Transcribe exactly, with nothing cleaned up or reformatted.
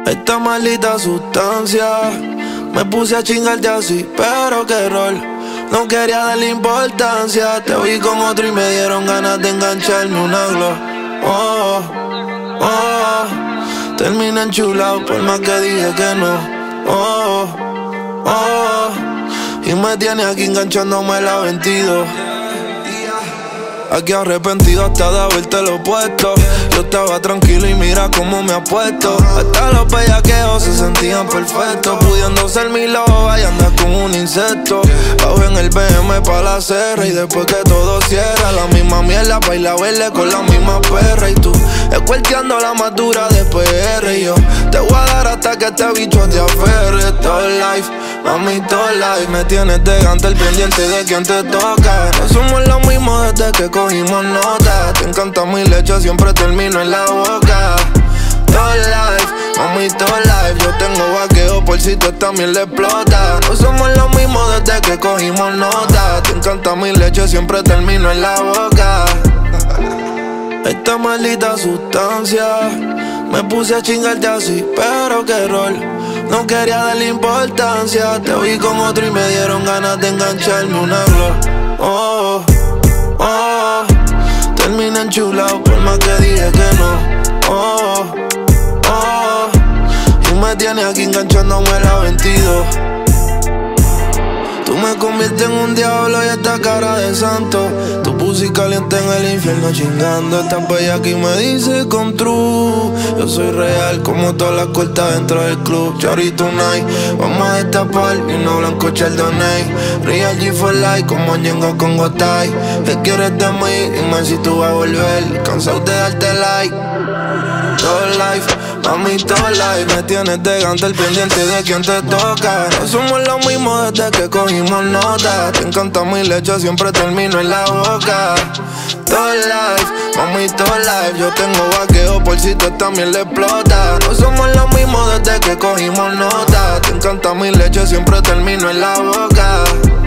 Esta maldita sustancia me puse a chingarte así, pero qué rol. No quería darle importancia. Te vi con otro y me dieron ganas de engancharme una glow. Oh, oh, terminé enchulado por más que dije que no. Oh, oh, y me tiene aquí enganchándome la veintidós. Aquí arrepentido hasta de haberte lo puesto. Yo estaba tranquilo y mira cómo me ha puesto. Hasta los bellaqueos se sentían perfectos, pudiendo ser mi loba y andar con un insecto. Bajo en el B M pa' la serra y después que todo cierra, la misma mierda, baila verle con la misma perra. Y tú escuerteando la más dura de P R. Y yo te voy a dar hasta que este bicho te aferre. Todo life, mami, todo life. Me tienes de gante el pendiente de quien te toca. No somos lo mismo desde que cogimos nota. Te encanta mi leche, siempre termino en la boca. Todo life, mami, todo life. Yo tengo vaqueo por si tú también le explota. No somos lo mismo desde que cogimos nota. Te encanta mi leche, siempre termino en la boca. Esta maldita sustancia me puse a chingarte así, pero qué rol. No quería darle importancia. Te vi con otro y me dieron ganas de engancharme una glow. Oh, oh, terminé enchulado por más que dije que no. Oh, oh, y me tiene aquí enganchándome la veintidós. Tú me conviertes en un diablo y esta cara de santo. Tu pussy caliente en el infierno chingando. Esta bella aquí me dice con true. Yo soy real como todas las cortas dentro del club. Chori tonight, vamos a destapar vino blanco chardonnay. Real G for life como Ñengo con Gotay. ¿Qué quieres de mí? Dime si tú vas a volver. Cansado de darte like. Todo life, mami, todo life. Me tienes de gante el pendiente de quien te toca. No somos lo mismo desde que cogimos nota. Te encanta mi leche, siempre termino en la boca. Todo life, mami, todo life. Yo tengo vaqueo por si tú también le explota. No somos lo mismo desde que cogimos nota. Te encanta mi leche, siempre termino en la boca.